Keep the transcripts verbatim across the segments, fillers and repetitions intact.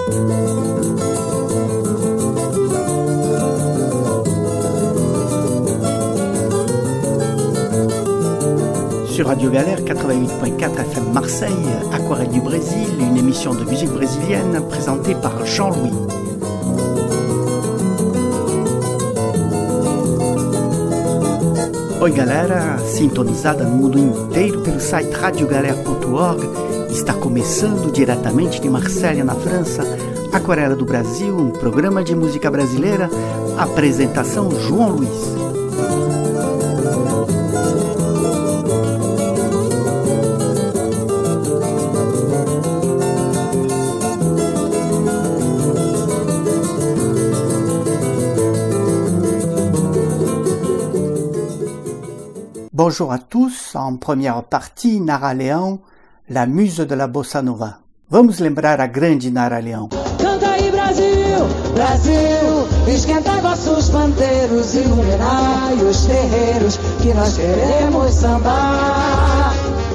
Sur Radio Galère quatre-vingt-huit point quatre F M Marseille, Aquarelle du Brésil, une émission de musique brésilienne présentée par Jean-Louis. Oi galera, sintonizada no mundo inteiro pelo site radio galère ponto org, está começando diretamente de Marselha, na França, Aquarela do Brasil, um programa de música brasileira, apresentação João Luiz. Bonjour à tous, en première partie, Nara Leão, la muse de la bossa nova. Vamos lembrar a grande Nara Leão. Canta aí Brasil, Brasil, esquenta vossos pandeiros, iluminai os terreiros, que nós queremos sambar.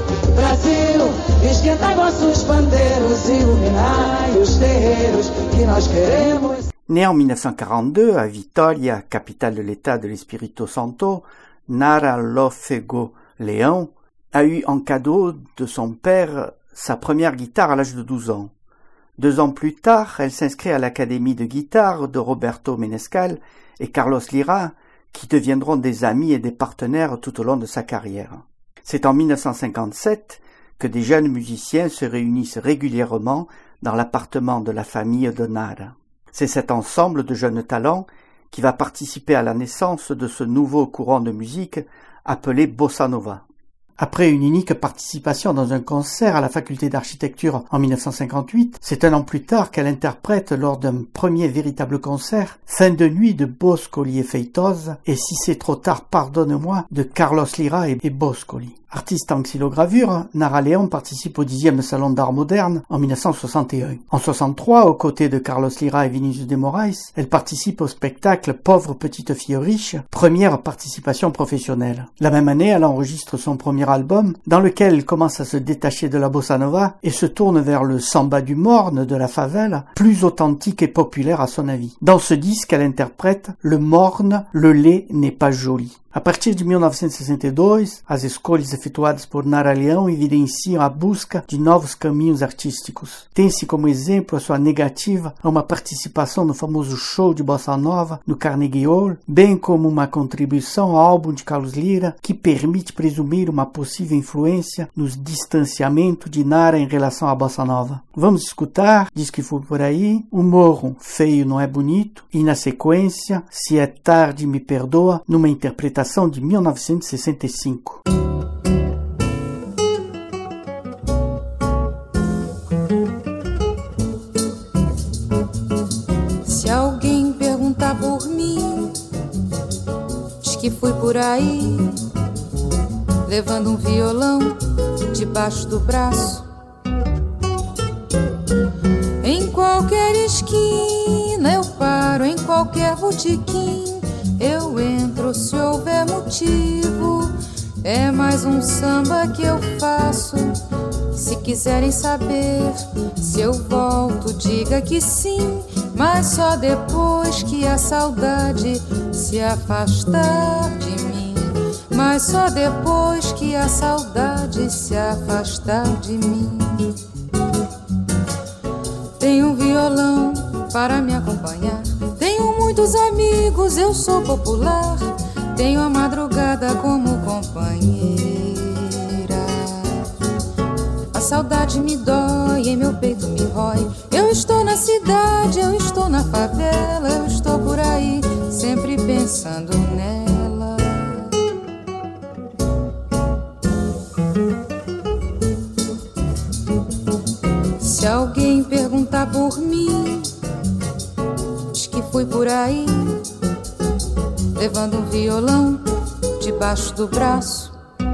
Brasil, esquenta vossos pandeiros, iluminai os terreiros, que nós queremos. Née en dix-neuf cent quarante-deux à Vitória, capitale de l'État de l'Espírito Santo, Nara Lofego Leão a eu en cadeau de son père sa première guitare à l'âge de douze ans. Deux ans plus tard, elle s'inscrit à l'académie de guitare de Roberto Menescal et Carlos Lyra, qui deviendront des amis et des partenaires tout au long de sa carrière. C'est en dix-neuf cent cinquante-sept que des jeunes musiciens se réunissent régulièrement dans l'appartement de la famille de Nara. C'est cet ensemble de jeunes talents qui va participer à la naissance de ce nouveau courant de musique appelé Bossa Nova. Après une unique participation dans un concert à la faculté d'architecture en dix-neuf cent cinquante-huit, c'est un an plus tard qu'elle interprète lors d'un premier véritable concert Fin de nuit de Boscoli et Feitosa et Si c'est trop tard, pardonne-moi de Carlos Lyra et Boscoli. Artiste en xylogravure, Nara Leão participe au dixième Salon d'art moderne en dix-neuf cent soixante et un. En soixante-trois, aux côtés de Carlos Lyra et Vinicius de Moraes, elle participe au spectacle Pauvre petite fille riche, première participation professionnelle. La même année, elle enregistre son premier album, dans lequel elle commence à se détacher de la bossa nova et se tourne vers le samba du morne de la favela, plus authentique et populaire à son avis. Dans ce disque, elle interprète Le morne, le lait n'est pas joli. A partir de mil novecentos e sessenta e dois, as escolhas efetuadas por Nara Leão evidenciam a busca de novos caminhos artísticos. Tem-se como exemplo a sua negativa a uma participação no famoso show de bossa nova no Carnegie Hall, bem como uma contribuição ao álbum de Carlos Lyra, que permite presumir uma possível influência nos distanciamentos de Nara em relação à bossa nova. Vamos escutar, diz que foi por aí, O Morro, Feio Não É Bonito, e na sequência, Se é Tarde Me Perdoa, numa interpretação de mil novecentos e sessenta e cinco. Se alguém perguntar por mim, diz que fui por aí, levando um violão debaixo do braço. Em qualquer esquina eu paro, em qualquer botequim eu entro se houver motivo. É mais um samba que eu faço. Se quiserem saber se eu volto, diga que sim, mas só depois que a saudade se afastar de mim. Mas só depois que a saudade se afastar de mim. Tenho um violão para me acompanhar, tenho muitos amigos, eu sou popular, tenho a madrugada como companheira. A saudade me dói, em meu peito me rói. Eu estou na cidade, eu estou na favela, eu estou por aí, sempre pensando nela. Se alguém perguntar por mim, diz que fui por aí, levando um violão debaixo do braço.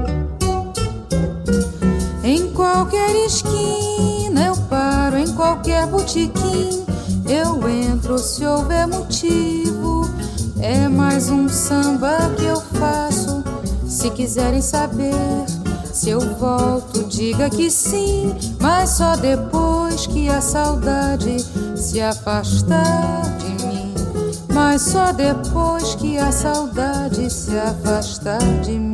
Em qualquer esquina eu paro, em qualquer botequim eu entro se houver motivo. É mais um samba que eu faço. Se quiserem saber se eu volto, diga que sim, mas só depois que a saudade se se afastar de mim, mas só depois que a saudade se afastar de mim.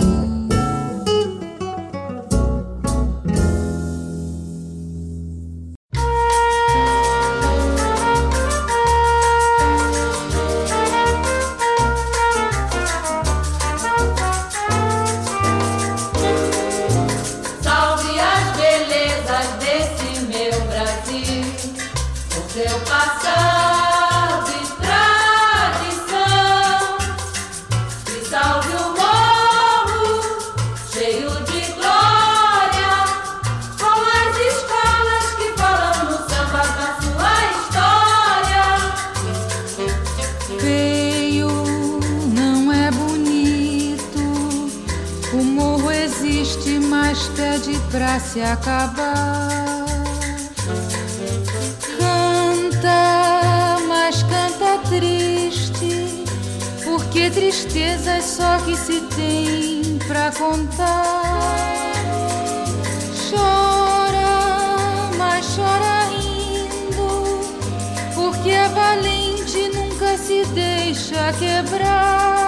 Pra se acabar, canta, mas canta triste, porque tristeza é só que se tem pra contar. Chora, mas chora rindo, porque a valente nunca se deixa quebrar.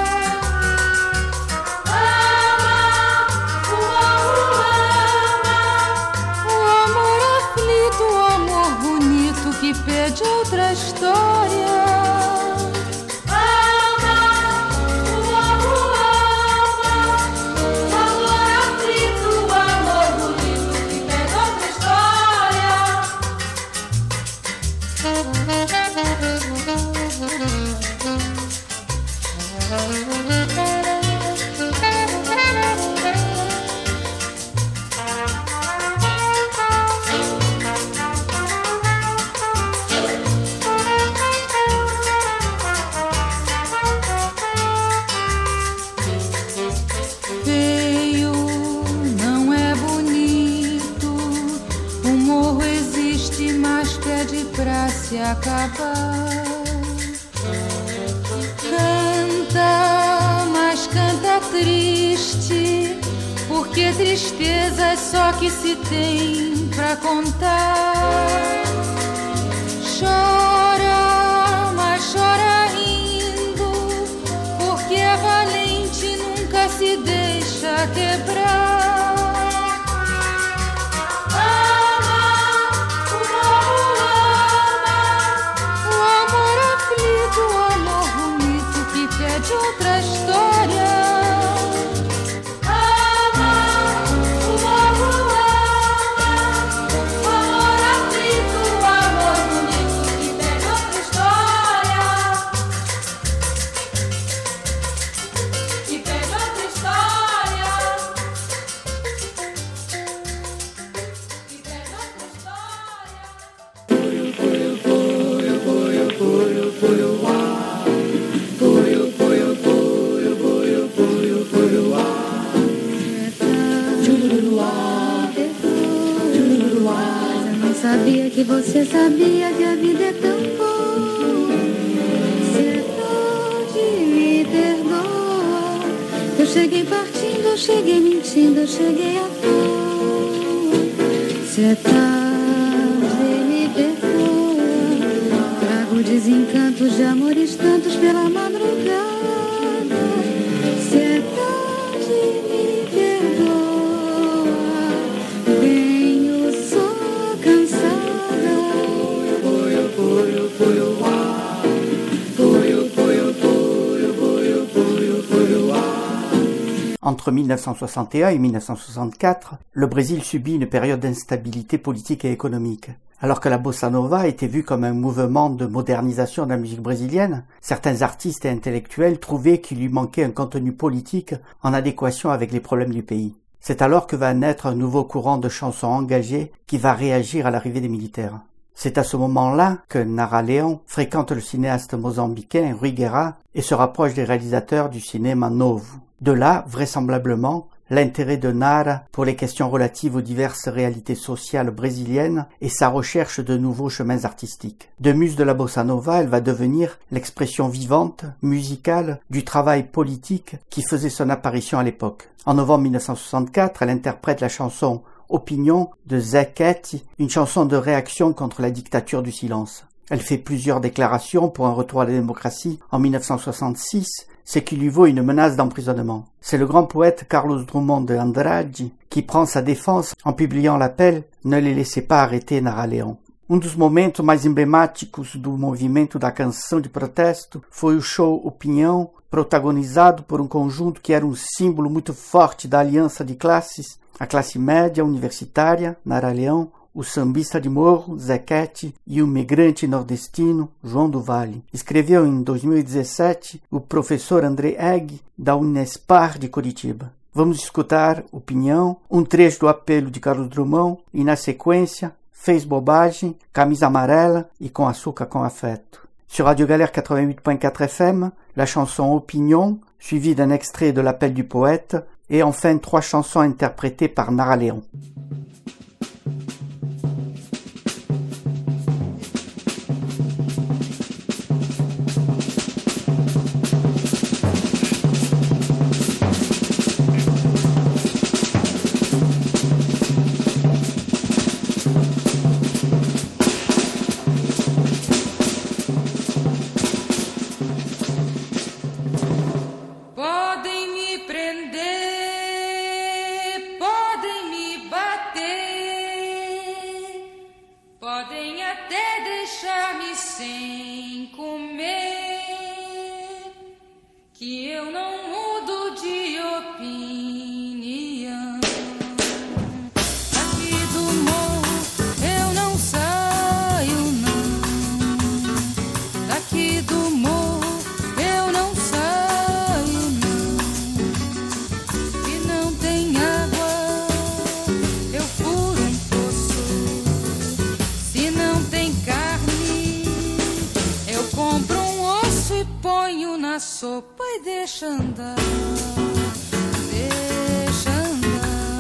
Que pede outra história. Ama, o amor ama, o amor aflito, o amor bonito que pede outra história. Pra se acabar, canta, mas canta triste, porque tristeza é só que se tem pra contar. Chora, mas chora rindo, porque a valente nunca se deixa quebrar. De outra história. Ama, o amor ama, o amor aflito, o amor bonito que pede outra história. Que pede outra história. Que pede outra história. Puyo, puyo, puyo, puyo, puyo, puyo, puyo. Sabia que você sabia que a vida é tão boa. Se é tarde, me perdoa. Eu cheguei partindo, eu cheguei mentindo, eu cheguei à toa. Se é tarde, me perdoa. Trago desencantos de amores tantos pela madrugada. Se é tarde, me perdoa. Venho só cansada. Puyo, puyo, puyo, ah. Puyo, puyo, puyo, puyo, puyo, puyo, ah. Entre mille neuf cent soixante et un et mille neuf cent soixante-quatre, le Brésil subit une période d'instabilité politique et économique. Alors que la bossa nova était vue comme un mouvement de modernisation de la musique brésilienne, certains artistes et intellectuels trouvaient qu'il lui manquait un contenu politique en adéquation avec les problèmes du pays. C'est alors que va naître un nouveau courant de chansons engagées qui va réagir à l'arrivée des militaires. C'est à ce moment-là que Nara Leão fréquente le cinéaste mozambicain Rui Guerra et se rapproche des réalisateurs du cinéma novo. De là, vraisemblablement, l'intérêt de Nara pour les questions relatives aux diverses réalités sociales brésiliennes et sa recherche de nouveaux chemins artistiques. De muse de la bossa nova, elle va devenir l'expression vivante, musicale, du travail politique qui faisait son apparition à l'époque. En novembre mille neuf cent soixante-quatre, elle interprète la chanson Opinion de Zequete, une chanson de réaction contre la dictature du silence. Elle fait plusieurs déclarations pour un retour à la démocratie en mille neuf cent soixante-six, ce qui lui vaut une menace d'emprisonnement. C'est le grand poète Carlos Drummond de Andrade qui prend sa défense en publiant l'appel « Ne les laissez pas arrêter Nara Leão ». Um dos momentos mais emblemáticos do movimento da canção de protesto foi o show Opinião, protagonizado por um conjunto que era um símbolo muito forte da aliança de classes, a classe média universitária, Nara Leão, o sambista de morro, Zequete, e o migrante nordestino, João do Vale. Escreveu em dois mil e dezessete o professor André Egg, da Unespar de Curitiba. Vamos escutar Opinião, um trecho do apelo de Carlos Drummond, e na sequência, Fez Bobagem, Camisa Amarela e Com Açúcar com Afeto. Sur Radio Galère quatre-vingt-huit point quatre F M, la chanson Opinion, suivie d'un extrait de l'appel du poète, et enfin trois chansons interprétées par Nara Leão. Sopa e deixa andar, deixa andar.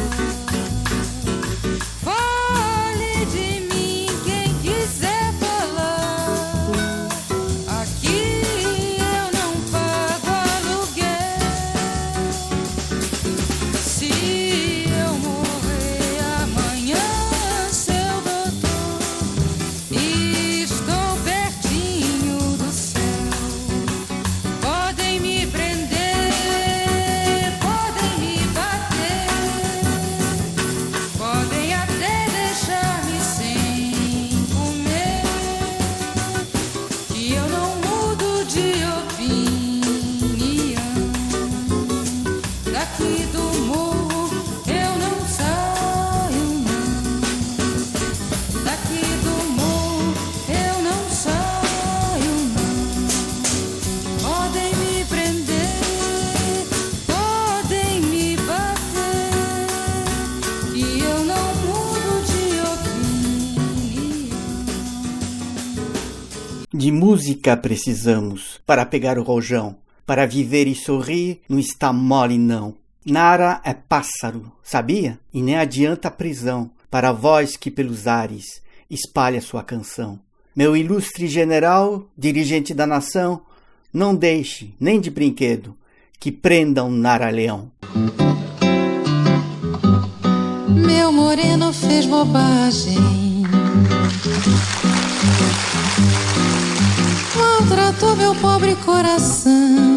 Fale de mim quem quiser falar. Aqui eu não pago aluguel. Se eu morrer amanhã, seu doutor, estou pertinho do céu. Podem me prender, podem me bater, podem até deixar-me sem comer, que eu não mudo de opinião. Daqui do morro eu não saio, não. Daqui do morro eu não saio, não. Podem me prender, podem me bater, que eu não mudo de opinião. De música precisamos para pegar o rojão, para viver e sorrir não está mole não. Nara é pássaro, sabia? E nem adianta a prisão para a voz que pelos ares espalha sua canção. Meu ilustre general, dirigente da nação, não deixe, nem de brinquedo, que prendam Nara Leão. Meu moreno fez bobagem, maltratou meu pobre coração,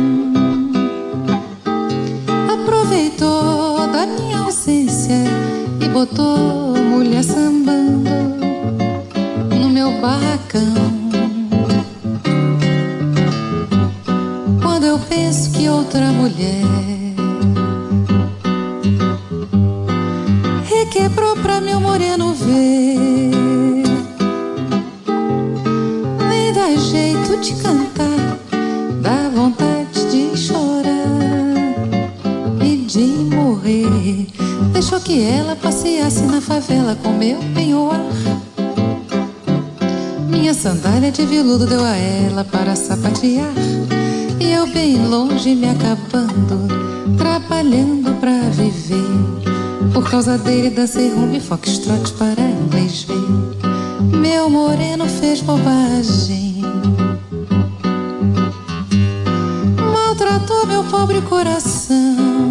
aproveitou da minha ausência e botou mulher sambando no meu barracão. Quando eu penso que outra mulher requebrou pra meu moreno ver, nem dá jeito de cantar, dá vontade de chorar e de morrer. Deixou que ela passeasse na favela com meu penhoar. Minha sandália de veludo deu a ela para sapatear, e eu bem longe me acabando, trabalhando pra viver. Por causa dele dancei rumba e foxtrot para inglês ver. Meu moreno fez bobagem, maltratou meu pobre coração,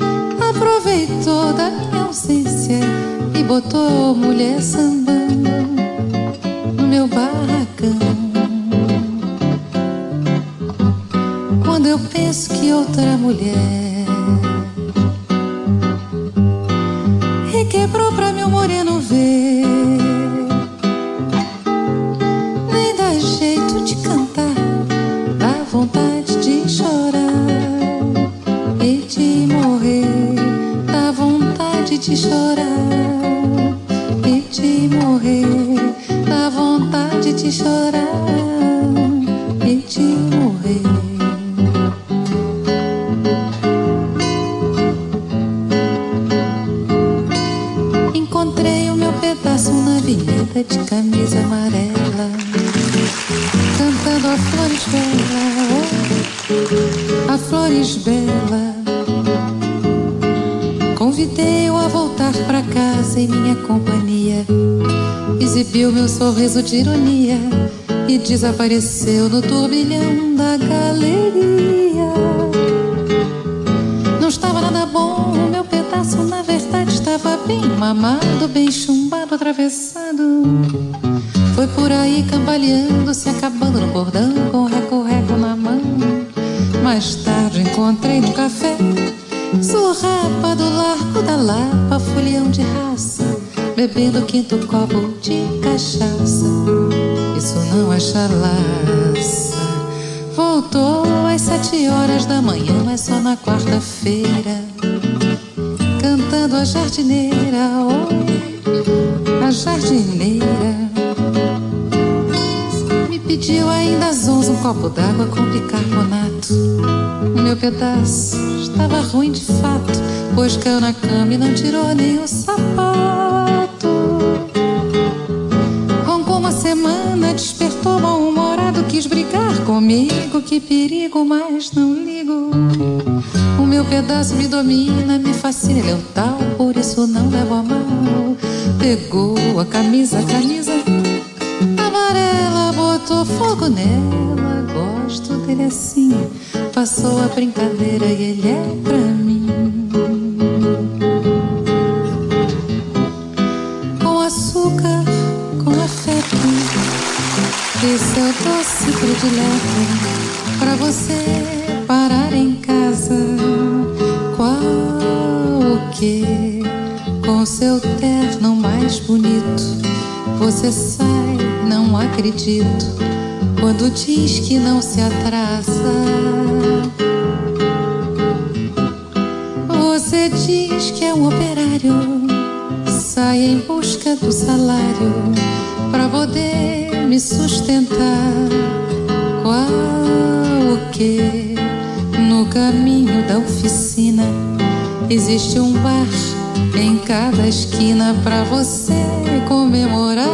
aproveitou da minha ausência e botou mulher sambando mulher e quebrou pra meu moreno ver. Nem dá jeito de cantar, dá vontade de chorar e de morrer. Dá vontade de chorar e de morrer. Dá vontade de chorar e de morrer. Encontrei o meu pedaço na avenida de camisa amarela, cantando a flores bela, oh, a flores bela. Convidei-o a voltar pra casa em minha companhia, exibiu meu sorriso de ironia e desapareceu no turbilhão da galeria. Não estava nada bom, o meu pedaço na verdade estava bem mamado, bem chumbado, atravessado. Foi por aí cambaleando, se acabando no bordão, com reco-reco na mão. Mais tarde encontrei no café surrapa do Largo da Lapa, folião de raça, bebendo quinto copo de cachaça. Isso não é chalaça. Voltou às sete horas da manhã, mas só na quarta-feira, cantando a jardineira, oh, a jardineira. Me pediu ainda às onze um copo d'água com bicarbonato. O meu pedaço estava ruim de fato, pois caiu na cama e não tirou nem o sapato. Roncou uma semana, despertou mal-humorado, quis brigar comigo, que perigo, mas não ligo. O meu pedaço me domina, me fascina, ele é um tal, por isso não levo a mal. Pegou a camisa, a camisa amarela, botou fogo nela, gosto dele assim. Passou a brincadeira e ele é pra mim. Com açúcar, com afeto, esse é o doce predileto pra você parar em casa. Qual o quê? Com seu terno mais bonito, você sai, não acredito, quando diz que não se atrasa. Você diz que é um operário, sai em busca do salário pra poder me sustentar. Qual o quê? No caminho da oficina existe um bar em cada esquina pra você comemorar.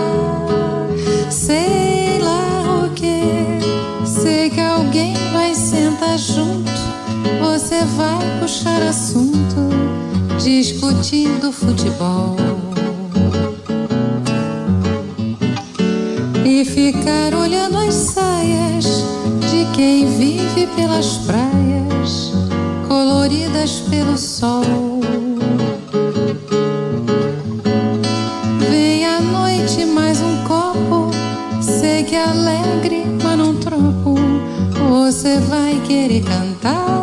Sei lá o quê, sei que alguém vai sentar junto, você vai puxar assunto, discutindo futebol e ficar olhando as saias de quem vive pelas praias coloridas pelo sol. Vem à noite mais um copo, sei que é alegre, mas não troco, você vai querer cantar.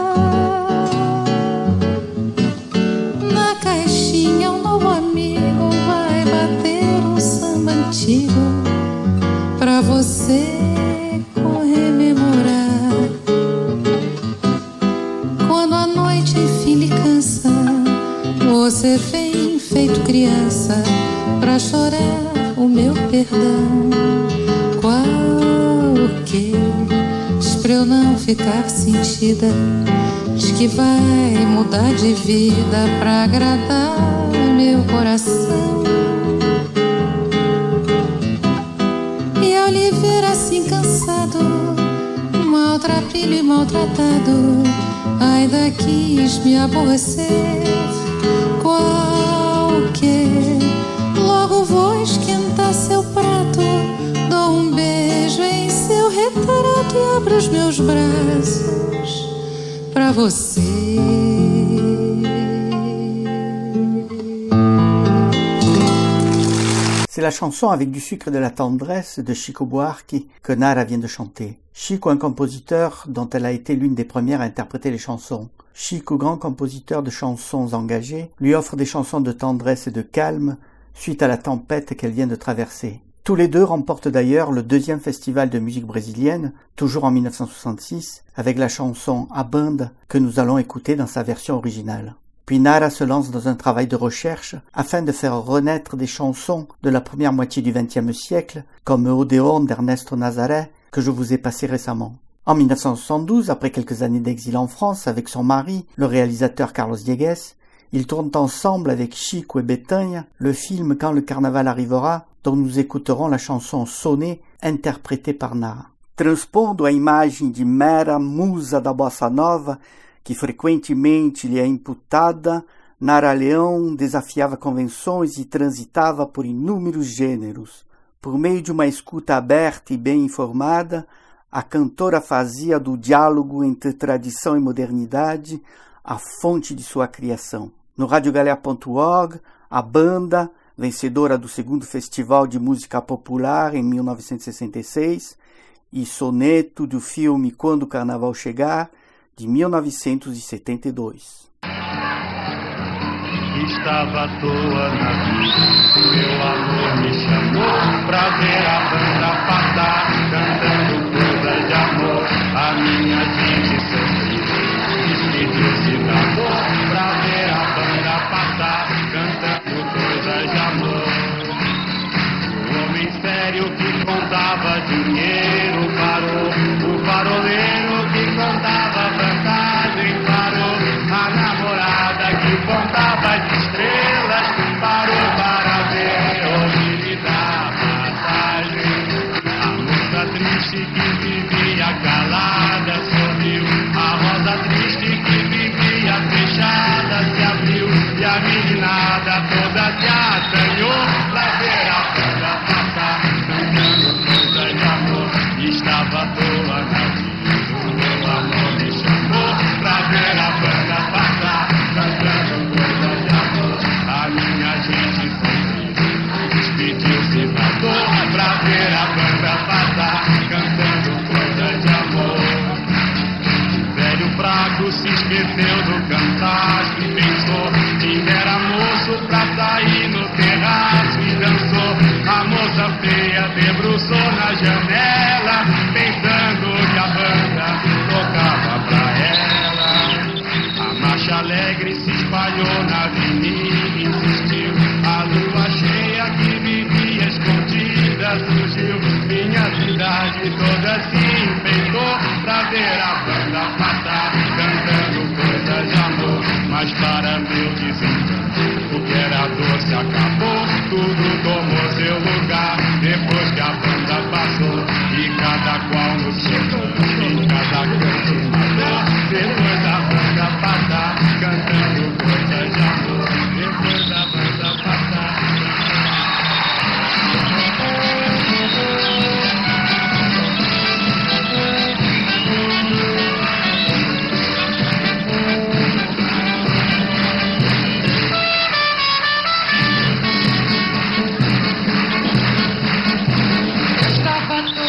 Na caixinha um novo amigo vai bater um samba antigo pra você rememorar. Quando a noite enfim lhe cansa, você vem feito criança pra chorar o meu perdão. Qual o quê? Diz pra eu não ficar sentida, diz que vai mudar de vida pra agradar meu coração. E ao lhe ver assim cansado, maltrapilho e maltratado, ainda quis me aborrecer. Qual que? Logo vou esquentar seu prato, dou um beijo em seu retrato e abro os meus braços pra você. C'est la chanson Avec du sucre et de la tendresse de Chico Buarque que Nara vient de chanter. Chico, un compositeur dont elle a été l'une des premières à interpréter les chansons. Chico, grand compositeur de chansons engagées, lui offre des chansons de tendresse et de calme suite à la tempête qu'elle vient de traverser. Tous les deux remportent d'ailleurs le deuxième festival de musique brésilienne, toujours en mille neuf cent soixante-six, avec la chanson A Banda que nous allons écouter dans sa version originale. Puis Nara se lance dans un travail de recherche afin de faire renaître des chansons de la première moitié du vingtième siècle, comme Odeon d'Ernesto Nazaré, que je vous ai passé récemment. En mille neuf cent soixante-douze, après quelques années d'exil en France avec son mari, le réalisateur Carlos Diegues, ils tournent ensemble avec Chico et Betânia le film Quand le carnaval arrivera, dont nous écouterons la chanson Sonnet, interprétée par Nara. Transpondo a imagem de mera musa da bossa nova, que frequentemente lhe é imputada, Nara Leão desafiava convenções e transitava por inúmeros gêneros. Por meio de uma escuta aberta e bem informada, a cantora fazia do diálogo entre tradição e modernidade a fonte de sua criação. No radiogalera ponto org, a banda, vencedora do segundo Festival de Música Popular em mil novecentos e sessenta e seis, e soneto do filme Quando o Carnaval Chegar, de mil novecentos e setenta e dois. Estava à toa na vida, meu amor me chamou pra ver a banda passar, cantando coisas de amor, a minha gente sofreu, despediu-se da dor, pra ver a banda passar, cantando coisas de amor. O homem sério que contava dinheiro parou, o faroleiro que contava vantagem parou, a namorada que contava de estrelas parou para ver onde lhe dá passagem. A moça triste que vivia calada sorriu, a rosa triste que vivia fechada se abriu, e a meninada toda se assanhou pra ver a banda passar, cantando coisas de amor. Estava à toa na vida, o meu amor me chamou pra ver a banda passar, cantando coisas de amor, a minha gente sorriu, despediu-se da dor pra ver a banda passar, cantando coisas de amor. O velho fraco se esqueceu do cansaço e pensou que era moço pra sair no terraço e dançou. A moça feia debruçou na janela, pensando que a banda tocava pra ela. A marcha alegre se espalhou na avenida e insistiu. A lua cheia que vivia escondida surgiu. Minha cidade toda se enfeitou pra ver a banda passar, cantando coisas de amor. Mas para meu desencante, o que era doce acabou, tudo tomou seu lugar. Depois que a banda passou, e cada qual no seu canto, em cada canto uma dor. Depois da banda passar, cantando coisas de amor. Depois da banda passar. Estava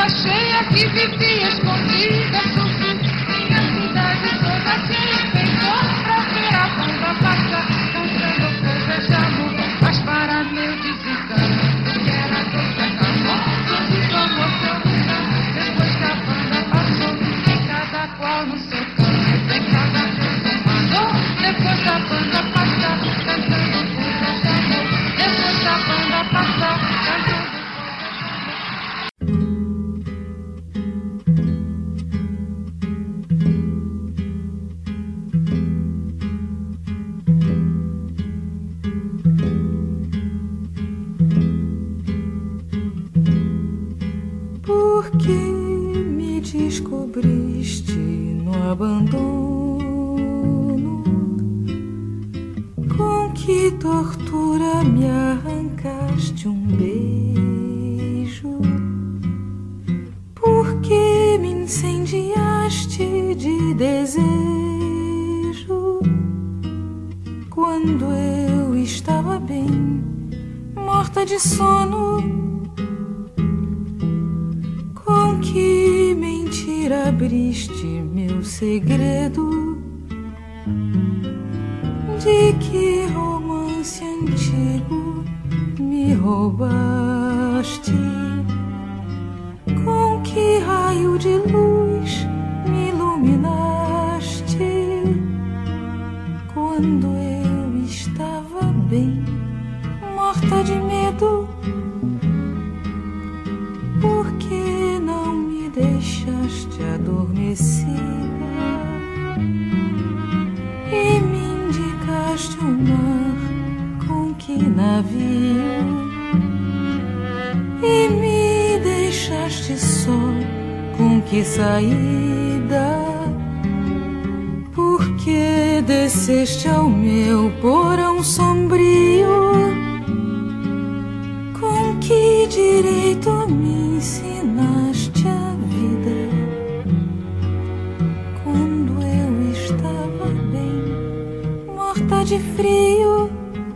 cheia que vivia escondida, sofri. Minha cidade toda cheia, pensou pra ver a banda passar, cantando coisas de amor. Mas para meu desencanto, que era doce acabou, tudo como seu lugar. Depois que a banda passou, em cada qual no seu canto, em cada canto uma dor. Depois da banda passar, cantando coisas de amor. Depois da banda passar, cantando. Por que me descobriste no abandono? Com que tortura me arrancaste um beijo? Por que me incendiaste de desejo? Quando eu estava bem, morta de sono. Com que mentira abriste meu segredo? De que romance antigo me roubaste? Com que raio de luz me iluminaste? Quando eu estava bem, morta de medo. Por que não me deixaste adormecida e me indicaste o mar com que navio e me deixaste só com que saída? Por que desceste ao meu porão sombrio? Com que direito me ensinaste a vida quando eu estava bem, morta de frio?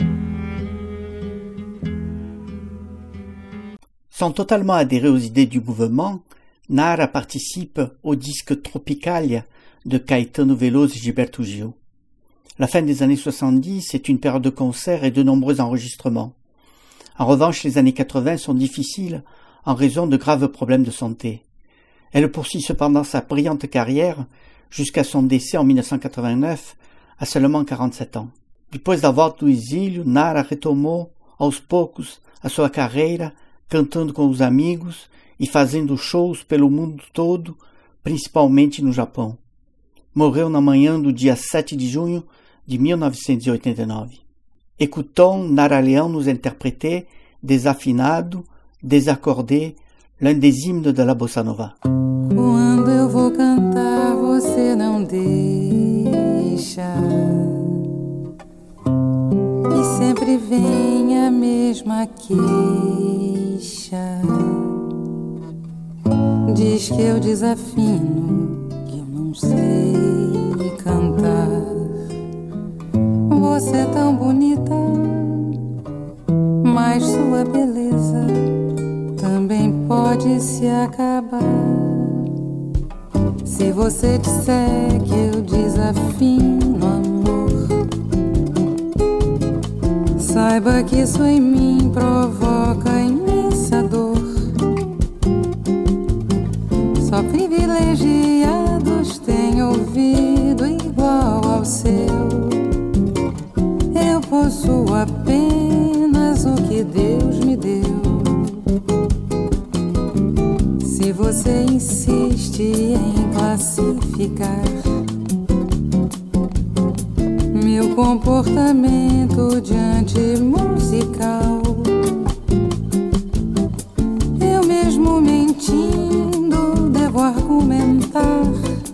Sans totalement adhérer aux idées du mouvement, Nara participe au disque Tropicalia de Caetano Veloso et Gilberto Gil. La fin des années soixante-dix est une période de concerts et de nombreux enregistrements. En revanche, les années quatre-vingts sont difficiles en raison de graves problèmes de santé. Elle poursuit cependant sa brillante carrière jusqu'à son décès en mille neuf cent quatre-vingt-neuf à seulement quarante-sept ans. Depois da volta do exílio, Nara retomou aos poucos a sua carreira, cantando com os amigos e fazendo shows pelo mundo todo, principalmente no Japão. Morreu na manhã do dia sete de junho de mille neuf cent quatre-vingt-dix-neuf. Écoutons Nara Leão nous interpréter Desafinado, Desaccordé, l'un des hymnes de la Bossa Nova. Quando eu vou cantar, você não deixa, e sempre vem a mesma queixa. Diz que eu desafino, que eu não sei cantar. Você é tão bonita, mas sua beleza também pode se acabar. Se você disser que eu desafino, amor, saiba que isso em mim provoca imensa dor. Só privilegiados têm ouvido igual ao seu. Eu possuo apenas o que Deus me deu. Se você insiste em classificar meu comportamento diante musical, eu mesmo mentindo devo argumentar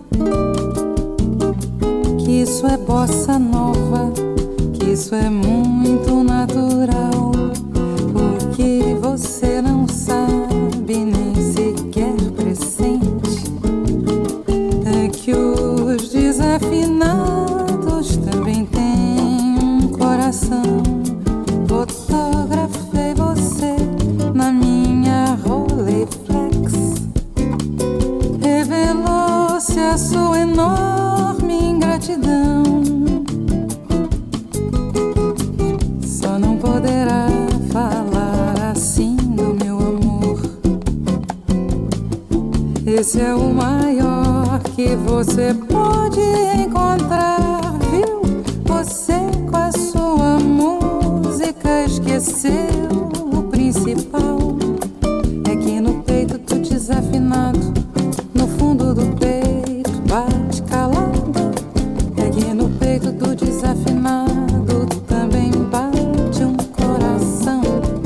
que isso é bossa nova, que isso é muito natural, porque você não sabe nem sequer pressente é que os desafinados também têm um coração. Fotografei você na minha Rolleiflex você pode encontrar, viu? Você com a sua música esqueceu o principal. É que no peito tu desafinado, no fundo do peito bate calado. É que no peito do desafinado também bate um coração.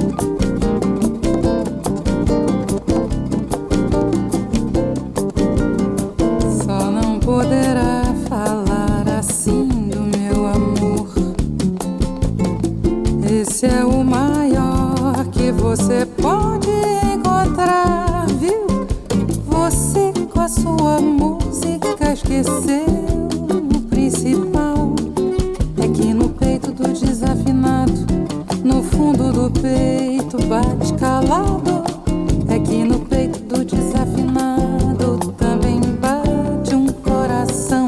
Só não poderá falar assim do meu amor. Esse é o maior que você pode encontrar, viu? Você com a sua música esqueceu o principal. É que no peito do desafinado, no fundo do peito bate calado. É que no peito do desafinado também bate um coração.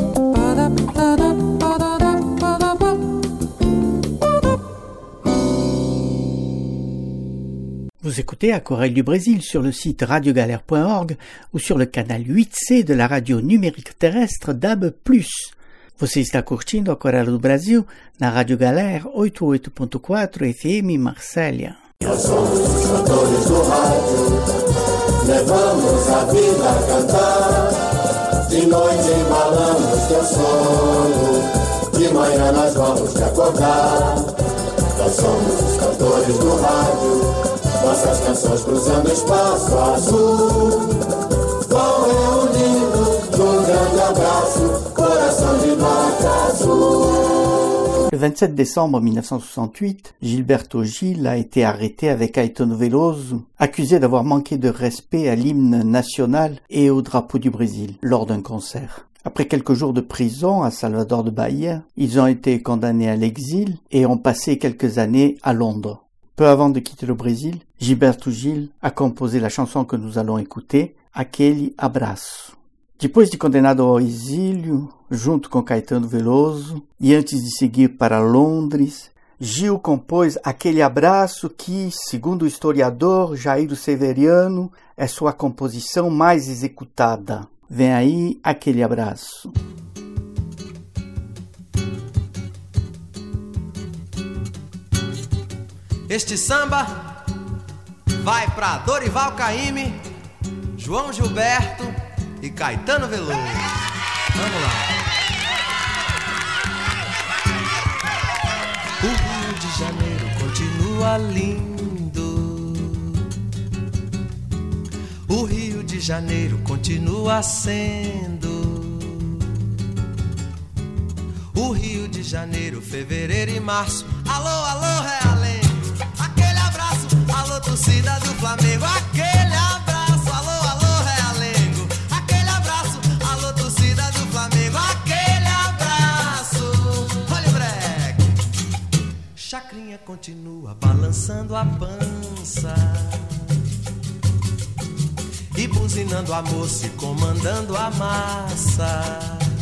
Vous écoutez Aquarelle du Brésil sur le site radiogalère point org ou sur le canal huit C de la radio numérique terrestre D A B plus. Você está curtindo Aquarelle do Brasil na Rádio Galère oitenta e oito ponto quatro F M Marsella. Nós somos os cantores do rádio, levamos a vida a cantar. De noite embalamos teu sono, de manhã nós vamos te acordar. Nós somos os cantores do rádio, nossas canções cruzando espaço azul, vão reunindo num grande abraço, coração de vaca azul. Le vingt-sept décembre mille neuf cent soixante-huit, Gilberto Gil a été arrêté avec Caetano Veloso, accusé d'avoir manqué de respect à l'hymne national et au drapeau du Brésil lors d'un concert. Après quelques jours de prison à Salvador de Bahia, ils ont été condamnés à l'exil et ont passé quelques années à Londres. Peu avant de quitter le Brésil, Gilberto Gil a composé la chanson que nous allons écouter, Aquele Abraço. Depois de condenado ao exílio, junto com Caetano Veloso, e antes de seguir para Londres, Gil compôs Aquele Abraço que, segundo o historiador Jairo Severiano, é sua composição mais executada. Vem aí Aquele Abraço. Este samba vai para Dorival Caymmi, João Gilberto e Caetano Veloso. Vamos lá. O Rio de Janeiro continua lindo. O Rio de Janeiro continua sendo. O Rio de Janeiro, fevereiro e março. Alô, alô, Realengo. Aquele abraço, alô, torcida do Flamengo. Aquele abraço, alô, alô, Realengo. Aquele abraço, alô, torcida do Flamengo. Aquele abraço. Olha o breque. Chacrinha continua balançando a pança e buzinando a moça e comandando a massa.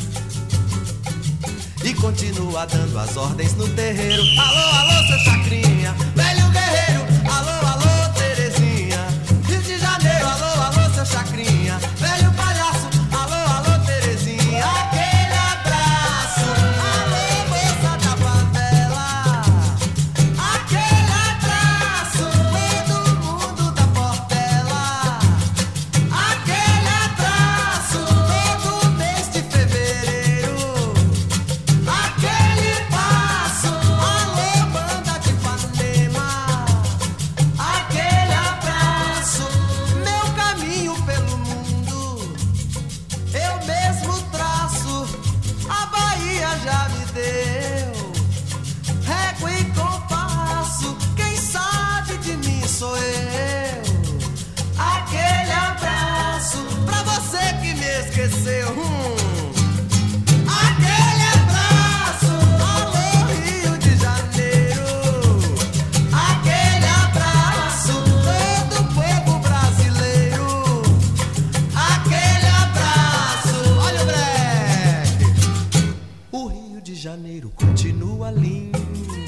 E continua dando as ordens no terreiro. Alô, alô, seu Chacrinha, velho guerreiro. Alô, alô, Terezinha, Rio de Janeiro. Alô, alô, seu Chacrinha, velho palhaço. Alô, alô, Terezinha. Aquele abraço. Alô, moça da favela. Aquele abraço. Todo mundo da Portela. Aquele abraço. Todo mês de fevereiro. Aquele passo, alô, banda de Ipanema. Aquele abraço, meu caminho pelo mundo, eu mesmo traço, a Bahia já me deu régua e compasso, quem sabe de mim sou eu. Aquele abraço, pra você que me esqueceu. hum. Aquele abraço, alô, Rio de Janeiro. Aquele abraço, todo o povo brasileiro. Aquele abraço, olha o breque. O Rio de Janeiro continua lindo.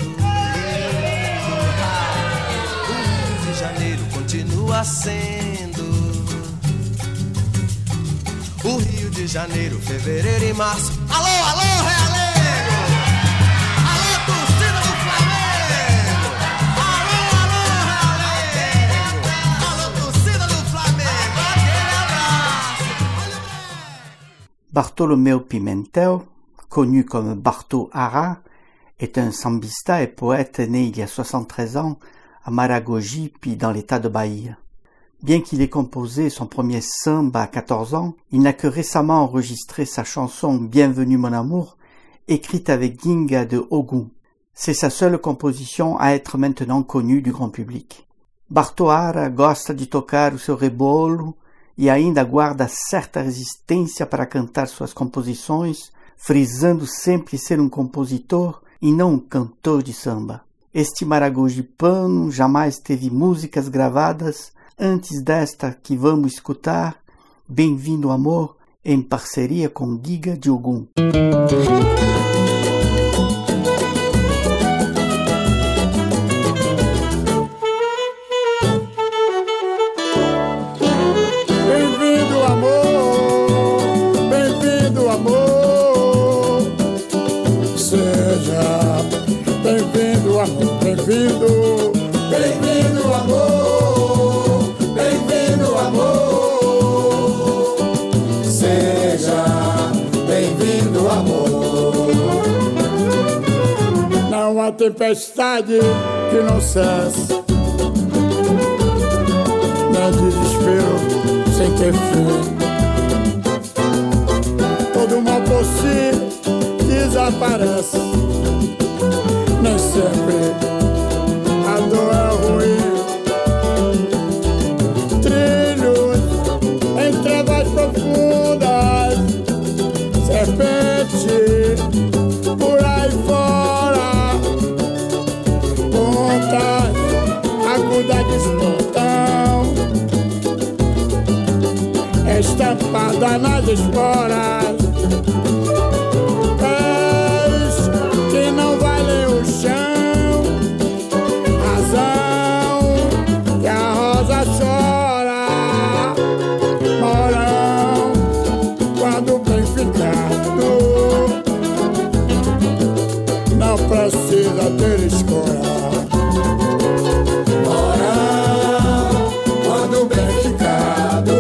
O Rio de Janeiro continua sendo. O Rio de de janeiro, fevereiro e março. Alô, alô, realengo! Alô, torcida do Flamengo! Alô, alô, realengo! Alô, torcida do Flamengo! Aquele abraço! Bartolomeu Pimentel, connu comme Barto Hara, est un sambista et poète né il y a soixante-treize ans à Maragogi puis dans l'état de Bahia. Bien qu'il ait composé son premier samba à quatorze ans, il n'a que récemment enregistré sa chanson « Bienvenue mon amour » écrite avec Ginga de Ogum. C'est sa seule composition à être maintenant connue du grand public. Barto Hara gosta de tocar o seu rebolo e ainda guarda certa resistência para cantar suas composições, frisando sempre ser um compositor e não um cantor de samba. Este maragogipano jamais teve músicas gravadas antes desta que vamos escutar, Bem-vindo Amor, em parceria com Giga de Ogum. Bem-vindo amor, bem-vindo amor, seja bem-vindo amor, bem-vindo, bem-vindo amor. Bem-vindo, amor, seja bem-vindo, amor. Não há tempestade que não cesse, nem desespero sem ter fim. Todo mal por si desaparece, nem sempre a dor é ruim. Profundas, serpente por aí fora, pontas agudas de espontão, estampada nas esporas, pés que não valem o chão, razão que a rosa chora. Não precisa ter escolha. Morão, quando bem ficado,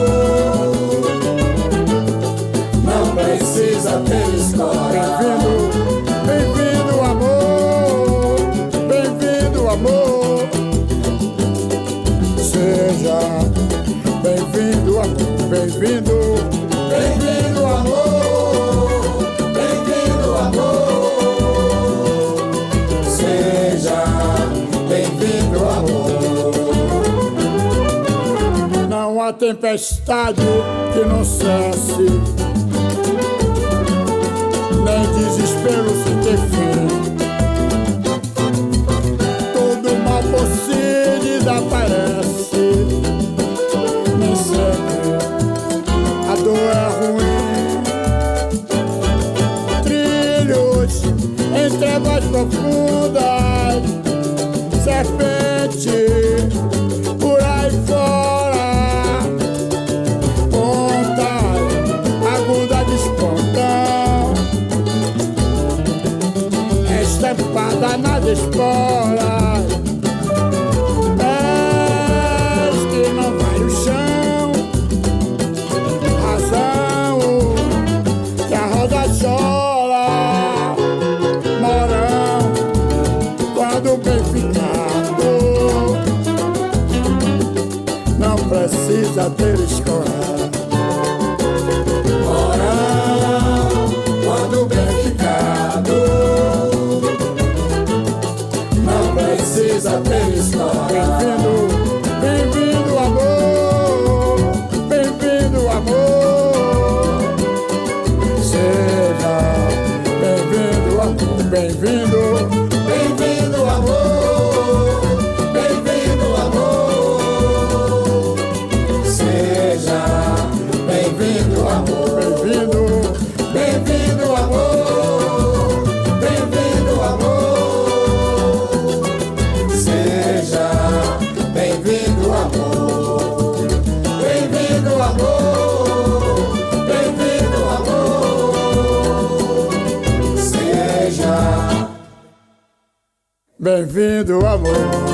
não precisa ter escolha. Bem-vindo, bem-vindo, amor, bem-vindo, amor. Seja bem-vindo, amor, bem-vindo, bem-vindo, amor. Bem-vindo, amor. Não há tempestade que não cesse, nem desespero sem ter fim. Todo mal por si desaparece, nem sempre a dor é ruim. Trilhos em trevas profundas, serpente por aí fora, ponta aguda de espontão, estampada nas esporas, pés que não vai o chão, razão que a rosa chora, morão quando bem ficado, não precisa ter escolha. Morão, quando bem ficado, não precisa ter escolha. Bem-vindo, bem-vindo, amor, bem-vindo, amor. Seja bem-vindo, amor, bem-vindo. Bem-vindo, amor, bem-vindo, amor. Seja bem-vindo, amor, bem-vindo, bem-vindo, amor, bem-vindo, amor. Seja Bem-vindo, amor.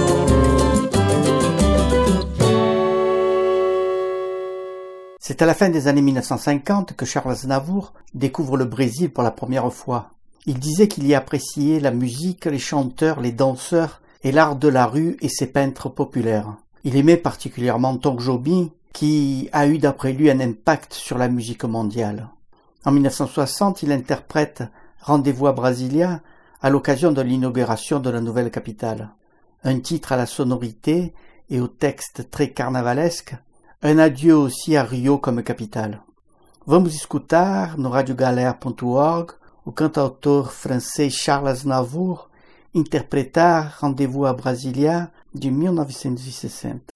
C'est à la fin des années mille neuf cent cinquante que Charles Aznavour découvre le Brésil pour la première fois. Il disait qu'il y appréciait la musique, les chanteurs, les danseurs et l'art de la rue et ses peintres populaires. Il aimait particulièrement Tom Jobim, qui a eu d'après lui un impact sur la musique mondiale. En mille neuf cent soixante, il interprète Rendez-vous à Brasilia à l'occasion de l'inauguration de la nouvelle capitale. Un titre à la sonorité et au texte très carnavalesque, un adieu aussi à Rio comme capitale. Vamos escutar no radiogalera ponto org o cantautor francês Charles Aznavour interpretar Rendez-vous à Brasilia de mille neuf cent soixante.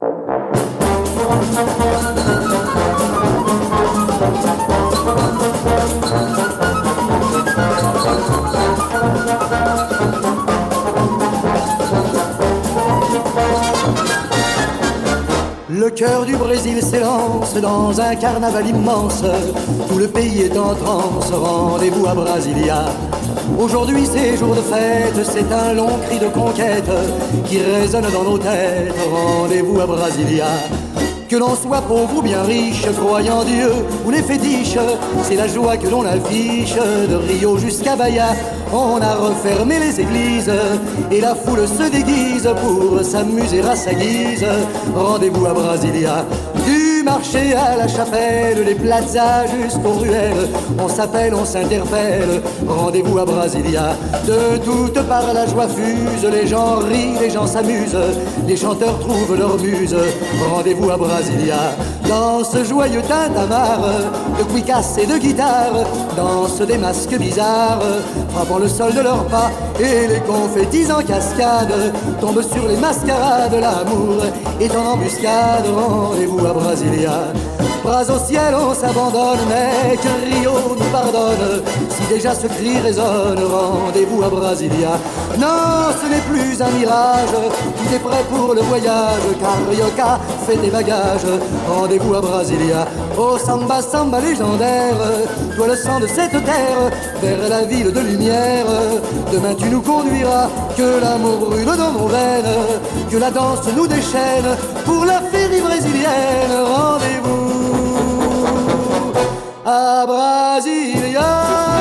Le cœur du Brésil s'élance dans un carnaval immense. Tout le pays est en transe, rendez-vous à Brasilia. Aujourd'hui c'est jour de fête, c'est un long cri de conquête qui résonne dans nos têtes, rendez-vous à Brasilia. Que l'on soit pauvre ou bien riche, croyant Dieu ou les fétiches, c'est la joie que l'on affiche. De Rio jusqu'à Bahia, on a refermé les églises et la foule se déguise pour s'amuser à sa guise. Rendez-vous à Brasilia. Du marché à la chapelle, les plazas jusqu'aux ruelles, on s'appelle, on s'interpelle, rendez-vous à Brasilia. De toutes parts la joie fuse, les gens rient, les gens s'amusent, les chanteurs trouvent leur muse, rendez-vous à Brasilia. Dans ce joyeux tintamarre de cuicas et de guitare, dansent des masques bizarres, frappant le sol de leurs pas, et les confettis en cascade tombent sur les mascarades. L'amour est en embuscade, rendez-vous à Brasilia. Bras au ciel, on s'abandonne, mais que Rio nous pardonne si déjà ce cri résonne, rendez-vous à Brasilia. Non, ce n'est plus un mirage, tout est prêt pour le voyage, Carioca fait des bagages, rendez-vous à Brasilia. Oh samba, samba légendaire, toi le sang de cette terre, vers la ville de lumière. Demain tu nous conduiras, que l'amour brûle dans nos veines, que la danse nous déchaîne, pour la féerie brésilienne, rendez-vous à Brasilia.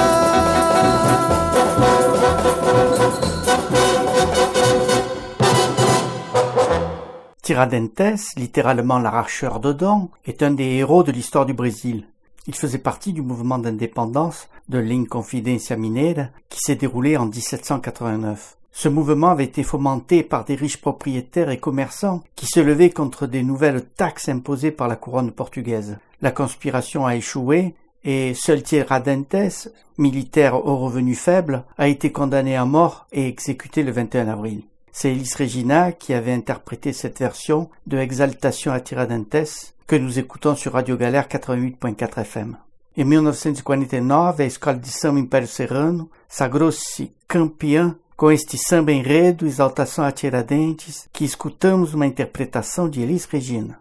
Tiradentes, littéralement l'arracheur de dents, est un des héros de l'histoire du Brésil. Il faisait partie du mouvement d'indépendance de l'Inconfidência Mineira qui s'est déroulé en dix-sept cent quatre-vingt-neuf. Ce mouvement avait été fomenté par des riches propriétaires et commerçants qui se levaient contre des nouvelles taxes imposées par la couronne portugaise. La conspiration a échoué et seul Tiradentes, militaire aux revenus faibles, a été condamné à mort et exécuté le vingt et un avril. C'est Elis Regina qui avait interprété cette version de Exaltation a Tiradentes que nous écoutons sur Radio Galera quatre-vingt-huit point quatre F M. Em mille neuf cent quarante-neuf, a Escola de Samba Império Serrano sagrou-se campeã com este samba enredo Exaltação a Tiradentes, que escutamos uma interpretação de Elis Regina.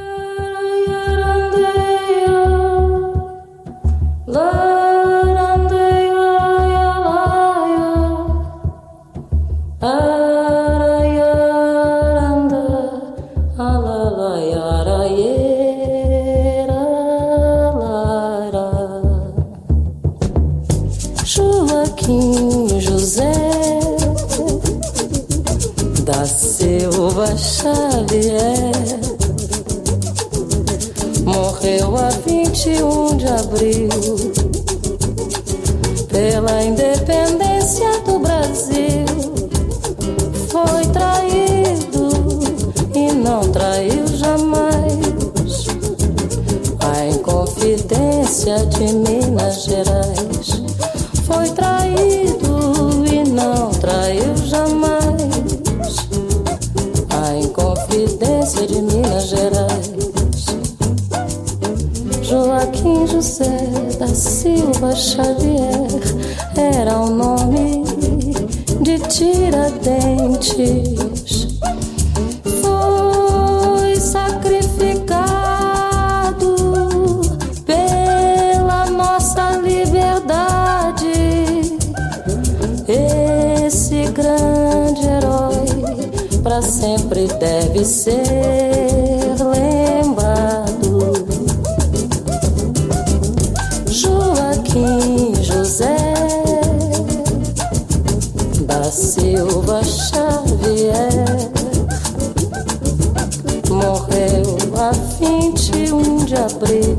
Joaquim José da Silva Xavier morreu a vinte e um de abril pela independência do Brasil. Foi traído e não traiu jamais a Inconfidência de Minas Gerais. Foi traído e não traiu jamais a Inconfidência de Minas Gerais. Joaquim José da Silva Xavier era o nome de Tiradentes. Foi sacrificado pela nossa liberdade. Esse grande herói pra sempre deve ser lembrado. Joaquim José da Silva Xavier morreu a vinte e um de abril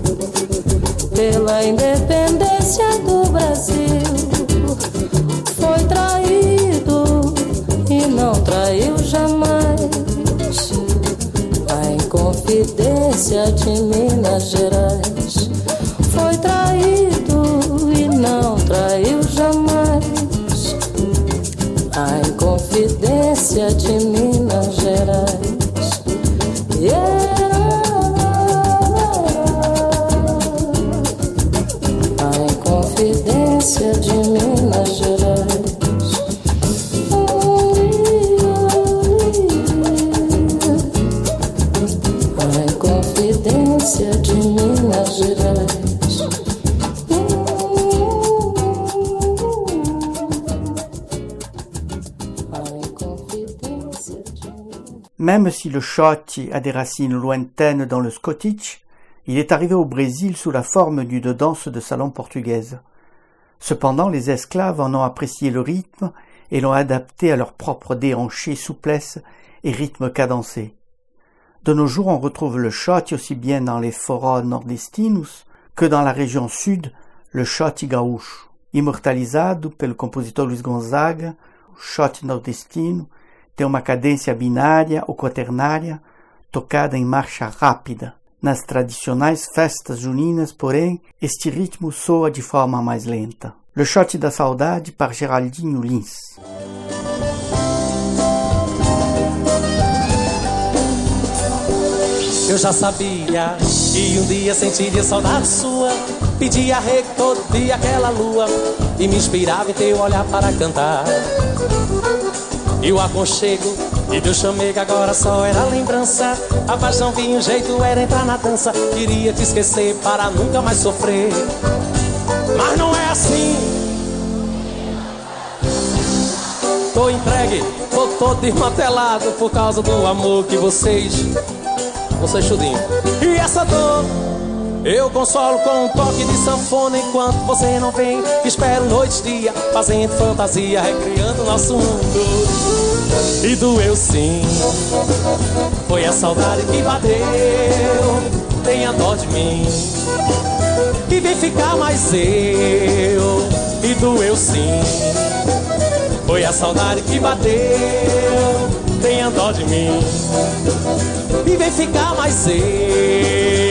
pela independência do Brasil. Foi traído e não traiu jamais a Inconfidência de Minas Gerais. Foi traído e não traiu jamais a Inconfidência de Minas Gerais. Yeah. A Inconfidência de Minas Gerais. A Inconfidência de Minas Gerais. Même si le shoti a des racines lointaines dans le Scottish, il est arrivé au Brésil sous la forme d'une danse de salon portugaise. Cependant, les esclaves en ont apprécié le rythme et l'ont adapté à leur propre déhanché, souplesse et rythme cadencé. De nos jours, on retrouve le shoti aussi bien dans les forró nordestinos que dans la région sud, le shoti gaúcho. Imortalizado pelo compositor Luiz Gonzaga, o shoti nordestino tem uma cadência binária ou quaternária, tocada em marcha rápida. Nas tradicionais festas juninas, porém, este ritmo soa de forma mais lenta. Le Shot da Saudade, par Geraldinho Lins. Eu já sabia que um dia sentiria saudade sua, pedia rei todo dia aquela lua e me inspirava em teu olhar para cantar. E o aconchego e teu chamego agora só era lembrança. A paixão vinha, o jeito era entrar na dança. Queria te esquecer para nunca mais sofrer, mas não é assim. Tô entregue, tô todo desmantelado por causa do amor que vocês... Vocês chudinho. E essa dor eu consolo com um toque de sanfona enquanto você não vem. Espero noite e dia, fazendo fantasia, recriando nosso mundo. E doeu sim, foi a saudade que bateu. Tenha dó de mim e vem ficar mais eu. E doeu sim, foi a saudade que bateu. Tenha dó de mim e vem ficar mais eu.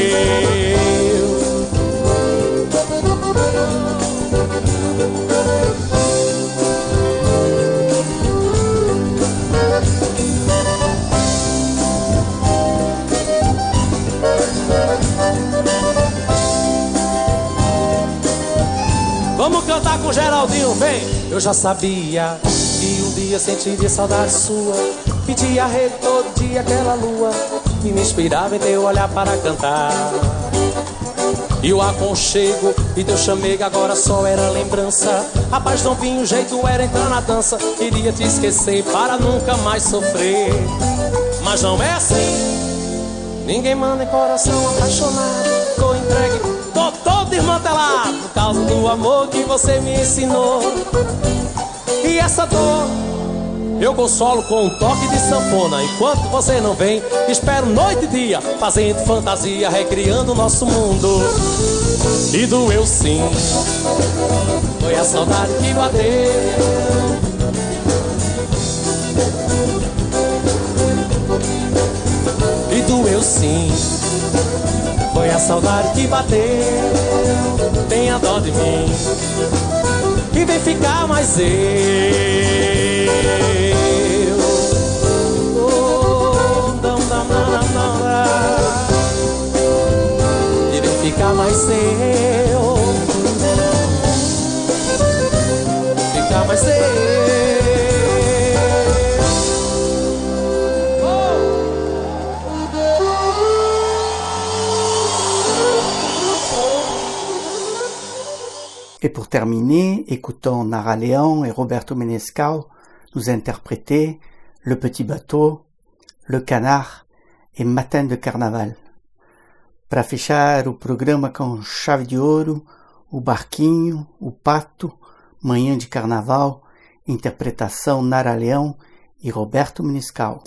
Vamos cantar com Geraldinho, vem! Eu já sabia que um dia sentiria saudade sua, pedia a rede todo dia aquela lua e me inspirava em teu olhar para cantar. E o aconchego e teu chamego agora só era lembrança. A paz não vinha, o jeito era entrar na dança. Queria te esquecer para nunca mais sofrer, mas não é assim. Ninguém manda em coração apaixonado. Tô entregue, tô todo desmantelado por causa do amor que você me ensinou. E essa dor eu consolo com um toque de sanfona enquanto você não vem. Espero noite e dia, fazendo fantasia, recriando nosso mundo. E doeu sim, foi a saudade que bateu. E doeu sim, foi a saudade que bateu. Tenha dó de mim e vem ficar mais eu. Oh, não, não, não, não, não. E vem ficar mais eu. Ficar mais eu. Et pour terminer, écoutons Nara Leão et Roberto Menescal nous interpréter Le Petit Bateau, Le Canard e Matin de Carnaval. Para fechar o programa com chave de ouro, O Barquinho, O Pato, Manhã de Carnaval, interpretação Nara Leão e Roberto Menescal.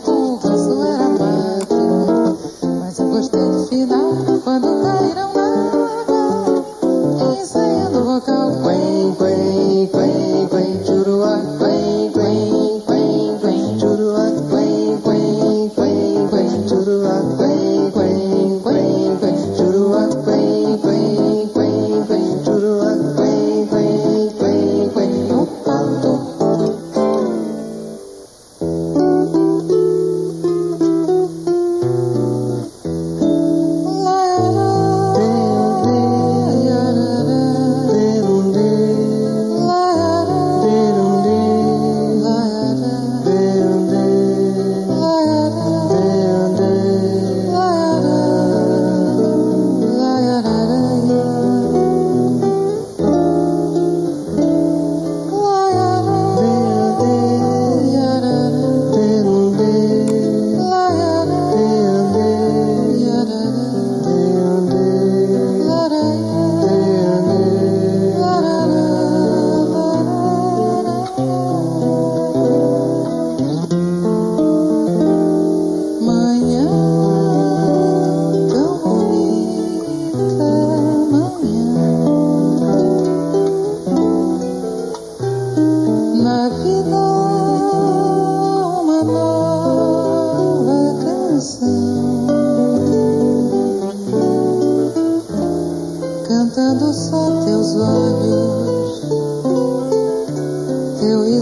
Mas eu gostei do final, quando caíram lá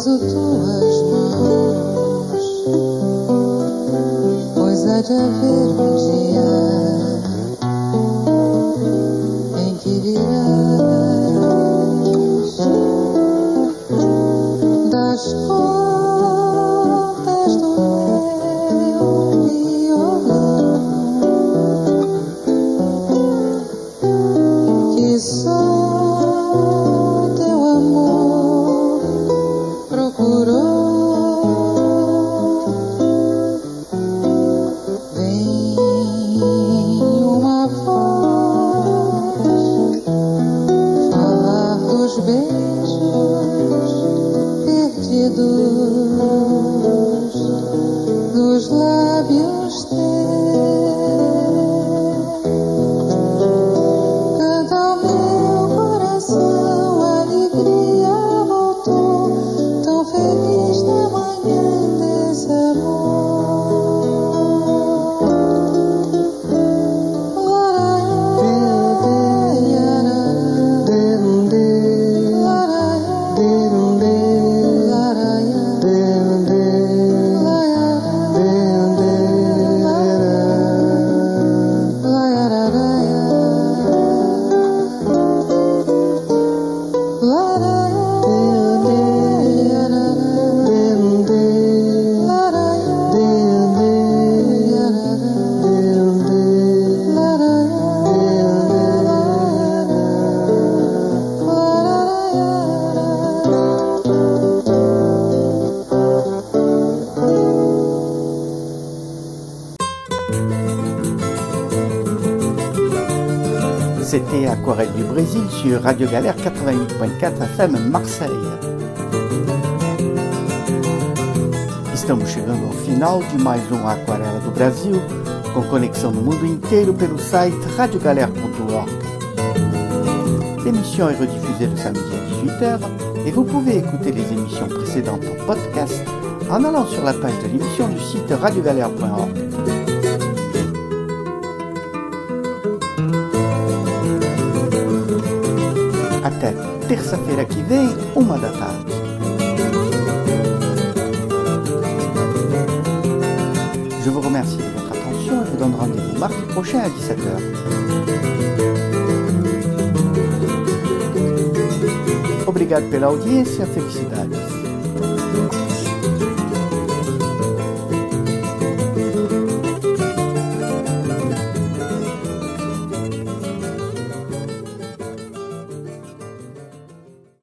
peço tuas mãos, pois há de haver um dia em que virás das cordas do meu violão, que só teu amor procurou. Vem uma voz falar dos beijos perdidos dos lábios teus. Canta ao meu coração, a alegria voltou, tão feliz na manhã desse amor. C'était Aquarelle du Brésil sur Radio Galère quatre-vingt-huit point quatre F M Marseille. Estamos chegando ao final de mais um Aquarela do Brasil, com conexão no mundo inteiro pelo site radio galère ponto org. L'émission est rediffusée le samedi à dix-huit heures et vous pouvez écouter les émissions précédentes en podcast en allant sur la page de l'émission du site radio galère point org. Até terça-feira que vem, uma da tarde. Je vous remercie de votre attention et vous donne rendez-vous mardi prochain à dix-sept heures. Obrigado pela audiência, felicidades.